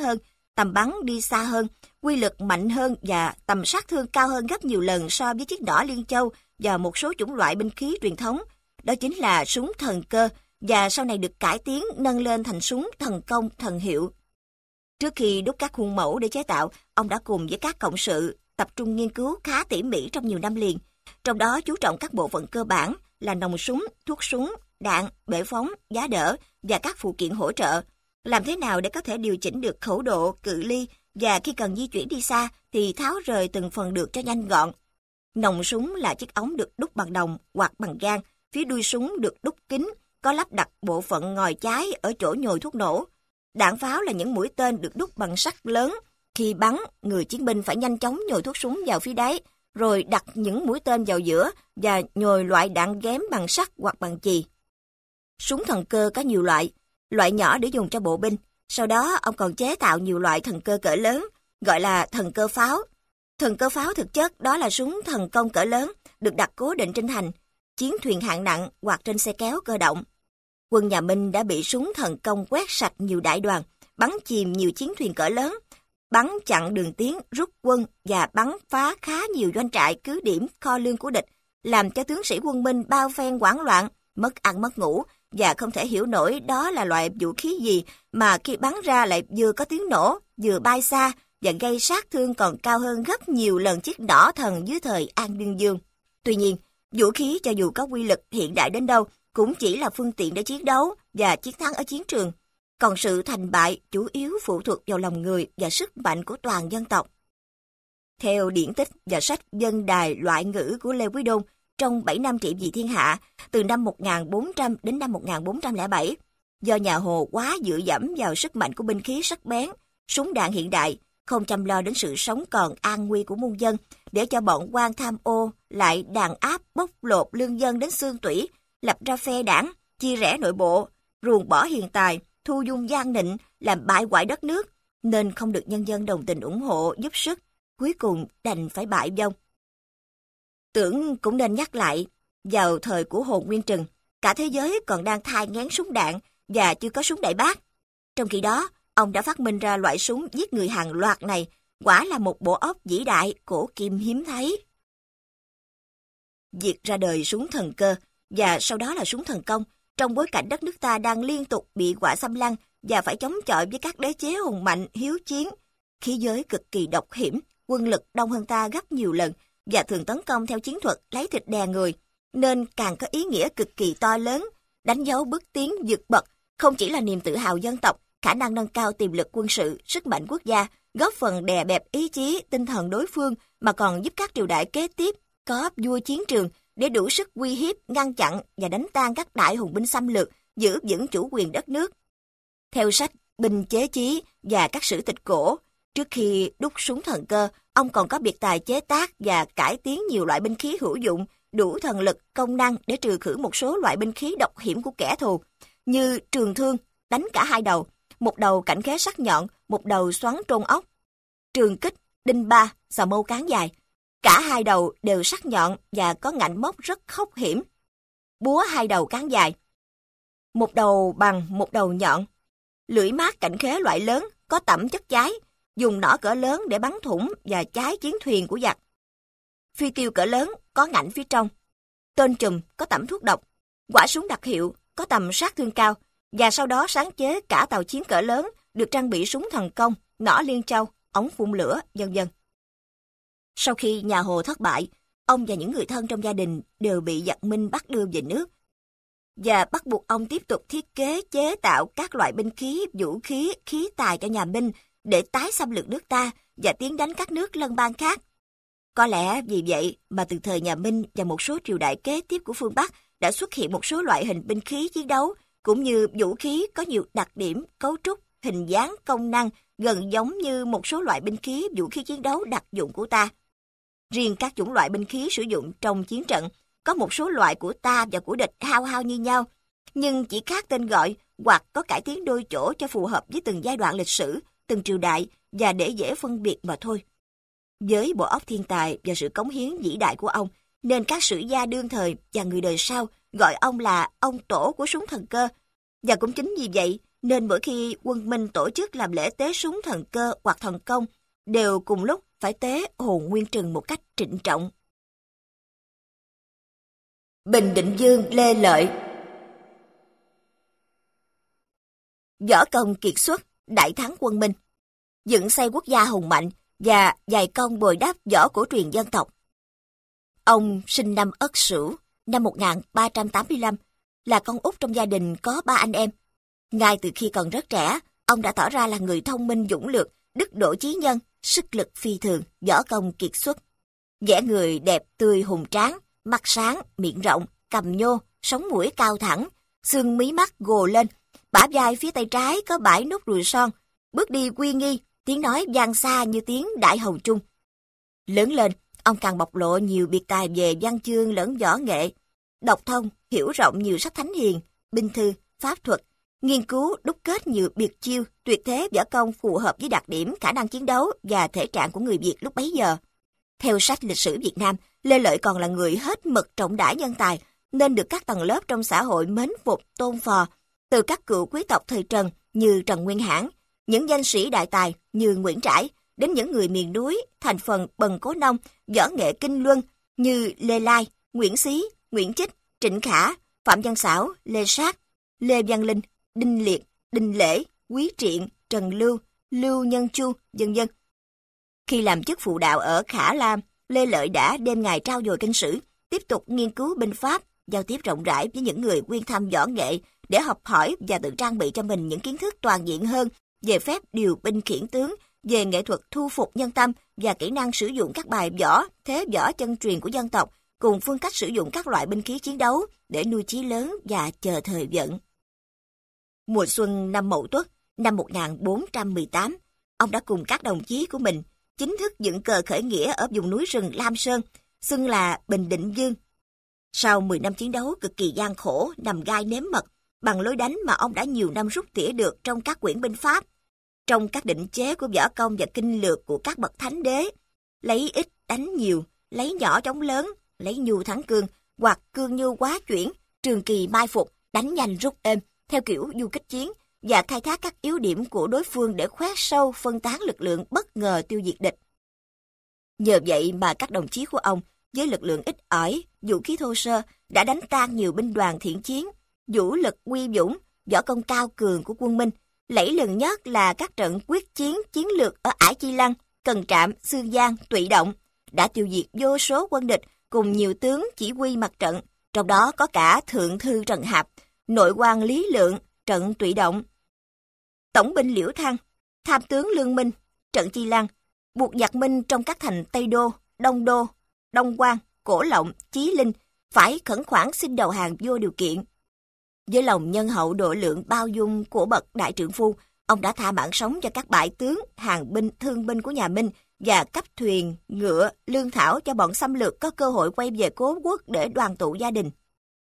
Tầm bắn đi xa hơn, quy lực mạnh hơn và tầm sát thương cao hơn gấp nhiều lần so với chiếc nỏ Liên Châu và một số chủng loại binh khí truyền thống. Đó chính là súng thần cơ, và sau này được cải tiến nâng lên thành súng thần công thần hiệu. Trước khi đúc các khuôn mẫu để chế tạo, ông đã cùng với các cộng sự tập trung nghiên cứu khá tỉ mỉ trong nhiều năm liền. Trong đó chú trọng các bộ phận cơ bản là nòng súng, thuốc súng, đạn, bệ phóng, giá đỡ và các phụ kiện hỗ trợ. Làm thế nào để có thể điều chỉnh được khẩu độ, cự ly và khi cần di chuyển đi xa thì tháo rời từng phần được cho nhanh gọn. Nòng súng là chiếc ống được đúc bằng đồng hoặc bằng gang, phía đuôi súng được đúc kín, có lắp đặt bộ phận ngòi cháy ở chỗ nhồi thuốc nổ. Đạn pháo là những mũi tên được đúc bằng sắt lớn. Khi bắn, người chiến binh phải nhanh chóng nhồi thuốc súng vào phía đáy, rồi đặt những mũi tên vào giữa và nhồi loại đạn ghém bằng sắt hoặc bằng chì. Súng thần cơ có nhiều loại, loại nhỏ để dùng cho bộ binh. Sau đó, ông còn chế tạo nhiều loại thần cơ cỡ lớn, gọi là thần cơ pháo. Thần cơ pháo thực chất đó là súng thần công cỡ lớn, được đặt cố định trên thành, chiến thuyền hạng nặng hoặc trên xe kéo cơ động. Quân nhà Minh đã bị súng thần công quét sạch nhiều đại đoàn, bắn chìm nhiều chiến thuyền cỡ lớn, bắn chặn đường tiến, rút quân và bắn phá khá nhiều doanh trại, cứ điểm, kho lương của địch, làm cho tướng sĩ quân Minh bao phen hoảng loạn, mất ăn mất ngủ và không thể hiểu nổi đó là loại vũ khí gì mà khi bắn ra lại vừa có tiếng nổ, vừa bay xa và gây sát thương còn cao hơn gấp nhiều lần chiếc nỏ thần dưới thời An Dương Dương. Tuy nhiên, vũ khí cho dù có quy lực hiện đại đến đâu cũng chỉ là phương tiện để chiến đấu và chiến thắng ở chiến trường. Còn sự thành bại chủ yếu phụ thuộc vào lòng người và sức mạnh của toàn dân tộc. Theo điển tích và sách Dân đài loại ngữ của Lê Quý Đôn, trong 7 năm trị vì thiên hạ, từ năm 1400 đến năm 1407, do nhà Hồ quá dựa dẫm vào sức mạnh của binh khí sắc bén, súng đạn hiện đại, không chăm lo đến sự sống còn an nguy của muôn dân, để cho bọn quan tham ô lại đàn áp bóc lột lương dân đến xương tủy, lập ra phe đảng, chia rẽ nội bộ, ruồng bỏ hiền tài, thu dung gian nịnh, làm bại hoại đất nước, nên không được nhân dân đồng tình ủng hộ giúp sức, cuối cùng đành phải bại vong. Tưởng cũng nên nhắc lại, vào thời của Hồ Nguyên Trừng, cả thế giới còn đang thai nghén súng đạn và chưa có súng đại bác. Trong khi đó, ông đã phát minh ra loại súng giết người hàng loạt này, quả là một bộ óc vĩ đại cổ kim hiếm thấy. Việc ra đời súng thần cơ và sau đó là súng thần công, trong bối cảnh đất nước ta đang liên tục bị họa xâm lăng và phải chống chọi với các đế chế hùng mạnh hiếu chiến, khí giới cực kỳ độc hiểm, quân lực đông hơn ta gấp nhiều lần và thường tấn công theo chiến thuật lấy thịt đè người, nên càng có ý nghĩa cực kỳ to lớn, đánh dấu bước tiến vượt bậc, không chỉ là niềm tự hào dân tộc, khả năng nâng cao tiềm lực quân sự, sức mạnh quốc gia, góp phần đè bẹp ý chí, tinh thần đối phương, mà còn giúp các triều đại kế tiếp có vua chiến trường để đủ sức uy hiếp, ngăn chặn và đánh tan các đại hùng binh xâm lược, giữ vững chủ quyền đất nước. Theo sách Binh chế chí và các sử tịch cổ, trước khi đúc súng thần cơ, ông còn có biệt tài chế tác và cải tiến nhiều loại binh khí hữu dụng, đủ thần lực, công năng để trừ khử một số loại binh khí độc hiểm của kẻ thù, như trường thương, đánh cả hai đầu, một đầu cảnh khế sắc nhọn, một đầu xoắn trôn ốc, trường kích, đinh ba, xà mâu cán dài. Cả hai đầu đều sắc nhọn và có ngạnh móc rất khốc hiểm. Búa hai đầu cán dài, một đầu bằng, một đầu nhọn. Lưỡi mát cảnh khế loại lớn, có tẩm chất cháy, dùng nỏ cỡ lớn để bắn thủng và cháy chiến thuyền của giặc. Phi tiêu cỡ lớn, có ngạnh phía trong. Tên chùm, có tẩm thuốc độc. Quả súng đặc hiệu, có tầm sát thương cao. Và sau đó sáng chế cả tàu chiến cỡ lớn, được trang bị súng thần công, nỏ Liên Châu, ống phun lửa, vân vân. Sau khi nhà Hồ thất bại, ông và những người thân trong gia đình đều bị giặc Minh bắt đưa về nước và bắt buộc ông tiếp tục thiết kế chế tạo các loại binh khí, vũ khí, khí tài cho nhà Minh để tái xâm lược nước ta và tiến đánh các nước lân bang khác. Có lẽ vì vậy mà từ thời nhà Minh và một số triều đại kế tiếp của phương Bắc đã xuất hiện một số loại hình binh khí chiến đấu cũng như vũ khí có nhiều đặc điểm, cấu trúc, hình dáng, công năng gần giống như một số loại binh khí, vũ khí chiến đấu đặc dụng của ta. Riêng các chủng loại binh khí sử dụng trong chiến trận, có một số loại của ta và của địch hao hao như nhau, nhưng chỉ khác tên gọi hoặc có cải tiến đôi chỗ cho phù hợp với từng giai đoạn lịch sử, từng triều đại và để dễ phân biệt mà thôi. Với bộ óc thiên tài và sự cống hiến vĩ đại của ông, nên các sử gia đương thời và người đời sau gọi ông là ông tổ của súng thần cơ. Và cũng chính vì vậy nên mỗi khi quân Minh tổ chức làm lễ tế súng thần cơ hoặc thần công, đều cùng lúc phải tế Hồ Nguyên Trừng một cách trịnh trọng. Bình Định Vương Lê Lợi. Võ công kiệt xuất, đại thắng quân Minh, dựng xây quốc gia hùng mạnh và dày công bồi đắp võ cổ truyền dân tộc. Ông sinh năm Ất Sửu, năm 1385, là con út trong gia đình có 3 anh em. Ngay từ khi còn rất trẻ, ông đã tỏ ra là người thông minh dũng lược, đức độ chí nhân, sức lực phi thường, võ công kiệt xuất. Vẻ người đẹp tươi hùng tráng, mắt sáng, miệng rộng, cằm nhô, sống mũi cao thẳng, xương mí mắt gồ lên, bả vai phía tay trái có 7 nút ruồi son, bước đi uy nghi, tiếng nói vang xa như tiếng Đại Hồng Trung. Lớn lên, ông càng bộc lộ nhiều biệt tài về văn chương lẫn võ nghệ, đọc thông, hiểu rộng nhiều sách thánh hiền, binh thư, pháp thuật, nghiên cứu đúc kết nhiều biệt chiêu, tuyệt thế võ công phù hợp với đặc điểm khả năng chiến đấu và thể trạng của người Việt lúc bấy giờ. Theo sách lịch sử Việt Nam, Lê Lợi còn là người hết mực trọng đãi nhân tài, nên được các tầng lớp trong xã hội mến phục tôn phò, từ các cựu quý tộc thời Trần như Trần Nguyên Hãn, những danh sĩ đại tài như Nguyễn Trãi, đến những người miền núi thành phần bần cố nông, võ nghệ kinh luân như Lê Lai, Nguyễn Xí, Nguyễn Chích, Trịnh Khả, Phạm Văn Xảo, Lê Sát, Lê Văn Linh, Đinh Liệt, Đinh Lễ, Quý Triện, Trần Lưu, Lưu Nhân Chu, vân vân. Khi làm chức phụ đạo ở Khả Lam, Lê Lợi đã đêm ngày trau dồi kinh sử, tiếp tục nghiên cứu binh pháp, giao tiếp rộng rãi với những người quyên thâm võ nghệ để học hỏi và tự trang bị cho mình những kiến thức toàn diện hơn về phép điều binh khiển tướng, về nghệ thuật thu phục nhân tâm và kỹ năng sử dụng các bài võ, thế võ chân truyền của dân tộc, cùng phương cách sử dụng các loại binh khí chiến đấu để nuôi chí lớn và chờ thời vận. Mùa xuân năm Mậu Tuất, năm 1418, ông đã cùng các đồng chí của mình chính thức dựng cờ khởi nghĩa ở vùng núi rừng Lam Sơn, xưng là Bình Định Vương. Sau 10 năm chiến đấu cực kỳ gian khổ, nằm gai nếm mật, bằng lối đánh mà ông đã nhiều năm rút tỉa được trong các quyển binh pháp, trong các định chế của võ công và kinh lược của các bậc thánh đế, lấy ít đánh nhiều, lấy nhỏ chống lớn, lấy nhu thắng cương, hoặc cương nhu quá chuyển, trường kỳ mai phục, đánh nhanh rút êm, theo kiểu du kích chiến, và khai thác các yếu điểm của đối phương để khoét sâu phân tán lực lượng bất ngờ tiêu diệt địch. Nhờ vậy mà các đồng chí của ông, với lực lượng ít ỏi, vũ khí thô sơ, đã đánh tan nhiều binh đoàn thiện chiến, vũ lực uy dũng, võ công cao cường của quân Minh. Lẫy lừng nhất là các trận quyết chiến chiến lược ở Ải Chi Lăng, Cần Trạm, Xương Giang, Tụy Động, đã tiêu diệt vô số quân địch cùng nhiều tướng chỉ huy mặt trận, trong đó có cả Thượng thư Trần Hạp, Nội quan Lý Lượng, trận Tụy Động, tổng binh Liễu Thăng, tham tướng Lương Minh, trận Chi Lăng, buộc giặc Minh trong các thành Tây Đô, Đông Quan, Cổ Lộng, Chí Linh phải khẩn khoản xin đầu hàng vô điều kiện. Với lòng nhân hậu độ lượng bao dung của bậc đại trượng phu, ông đã tha mạng sống cho các bại tướng, hàng binh, thương binh của nhà Minh và cấp thuyền, ngựa, lương thảo cho bọn xâm lược có cơ hội quay về cố quốc để đoàn tụ gia đình.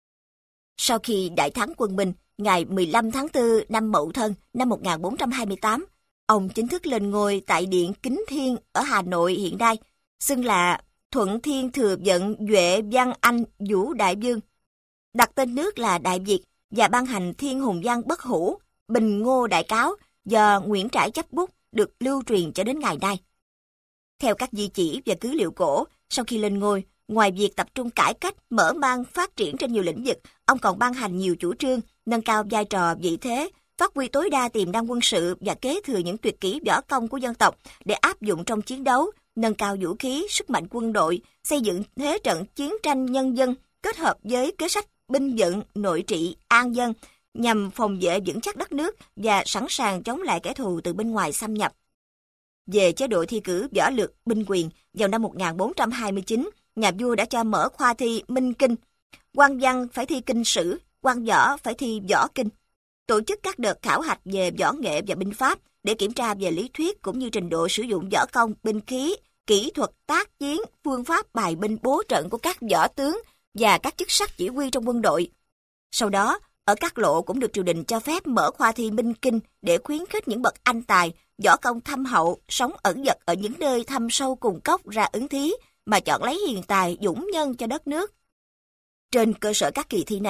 Sau khi đại thắng quân Minh, ngày 15 tháng 4 năm Mậu Thân năm 1428, ông chính thức lên ngôi tại Điện Kính Thiên ở Hà Nội hiện nay, xưng là Thuận Thiên Thừa Vận Duệ Văn Anh Vũ Đại Vương, đặt tên nước là Đại Việt và ban hành Thiên Hùng Văn Bất Hủ, Bình Ngô Đại Cáo do Nguyễn Trãi chấp bút, được lưu truyền cho đến ngày nay. Theo các di chỉ và cứ liệu cổ, sau khi lên ngôi, ngoài việc tập trung cải cách, mở mang phát triển trên nhiều lĩnh vực, ông còn ban hành nhiều chủ trương, nâng cao vai trò vị thế, phát huy tối đa tiềm năng quân sự và kế thừa những tuyệt kỹ võ công của dân tộc để áp dụng trong chiến đấu, nâng cao vũ khí, sức mạnh quân đội, xây dựng thế trận chiến tranh nhân dân, kết hợp với kế sách binh vận, nội trị, an dân, nhằm phòng vệ vững chắc đất nước và sẵn sàng chống lại kẻ thù từ bên ngoài xâm nhập. Về chế độ thi cử võ lược binh quyền, vào năm 1429, nhà vua đã cho mở khoa thi Minh Kinh. Quan văn phải thi kinh sử, quan võ phải thi võ kinh. Tổ chức các đợt khảo hạch về võ nghệ và binh pháp để kiểm tra về lý thuyết cũng như trình độ sử dụng võ công, binh khí, kỹ thuật tác chiến, phương pháp bài binh bố trận của các võ tướng và các chức sắc chỉ huy trong quân đội. Sau đó, ở các lộ cũng được triều đình cho phép mở khoa thi Minh Kinh để khuyến khích những bậc anh tài, võ công thâm hậu, sống ẩn dật ở những nơi thâm sâu cùng cốc ra ứng thí, mà chọn lấy hiền tài, dũng nhân cho đất nước. Trên cơ sở các kỳ thi này,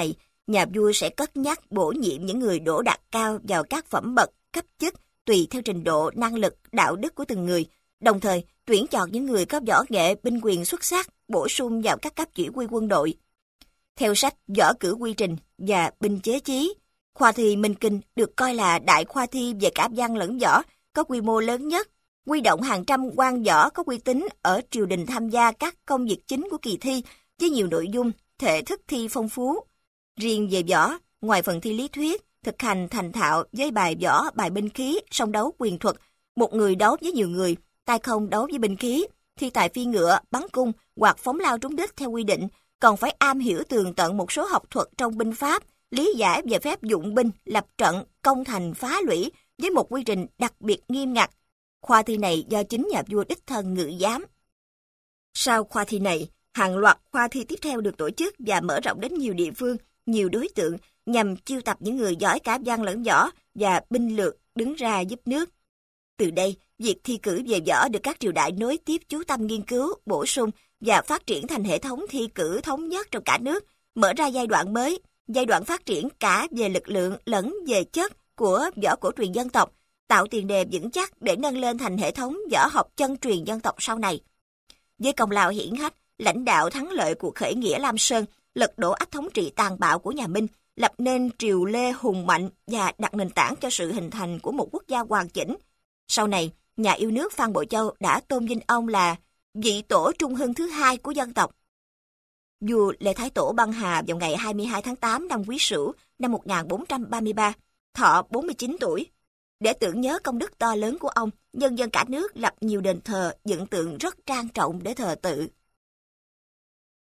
nhà vua sẽ cất nhắc bổ nhiệm những người đỗ đạt cao vào các phẩm bậc, cấp chức tùy theo trình độ, năng lực, đạo đức của từng người, đồng thời tuyển chọn những người có võ nghệ, binh quyền xuất sắc, bổ sung vào các cấp chỉ huy quân đội. Theo sách Võ cử quy trình và binh chế chí, khoa thi Minh Kinh được coi là đại khoa thi về cả văn lẫn võ, có quy mô lớn nhất, huy động hàng trăm quan võ có uy tín ở triều đình tham gia các công việc chính của kỳ thi với nhiều nội dung, thể thức thi phong phú. Riêng về võ, ngoài phần thi lý thuyết, thực hành thành thạo với bài võ, bài binh khí, song đấu quyền thuật, một người đấu với nhiều người, tay không đấu với binh khí, thi tài phi ngựa, bắn cung hoặc phóng lao trúng đích theo quy định, còn phải am hiểu tường tận một số học thuật trong binh pháp, lý giải về phép dụng binh, lập trận, công thành, phá lũy với một quy trình đặc biệt nghiêm ngặt. Khoa thi này do chính nhà vua đích thân ngự giám. Sau khoa thi này, hàng loạt khoa thi tiếp theo được tổ chức và mở rộng đến nhiều địa phương, nhiều đối tượng nhằm chiêu tập những người giỏi cả văn lẫn võ và binh lược đứng ra giúp nước. Từ đây, việc thi cử về võ được các triều đại nối tiếp chú tâm nghiên cứu, bổ sung và phát triển thành hệ thống thi cử thống nhất trong cả nước, mở ra giai đoạn mới, giai đoạn phát triển cả về lực lượng lẫn về chất của võ cổ truyền dân tộc, tạo tiền đề vững chắc để nâng lên thành hệ thống võ học chân truyền dân tộc sau này. Với công lao hiển hách, lãnh đạo thắng lợi cuộc khởi nghĩa Lam Sơn, lật đổ ách thống trị tàn bạo của nhà Minh, lập nên triều Lê hùng mạnh và đặt nền tảng cho sự hình thành của một quốc gia hoàn chỉnh. Sau này, nhà yêu nước Phan Bội Châu đã tôn vinh ông là vị tổ trung hưng thứ hai của dân tộc. Vua Lê Thái Tổ băng hà vào ngày 22 tháng 8 năm Quý Sửu năm 1433, thọ 49 tuổi. Để tưởng nhớ công đức to lớn của ông, nhân dân cả nước lập nhiều đền thờ, dựng tượng rất trang trọng để thờ tự.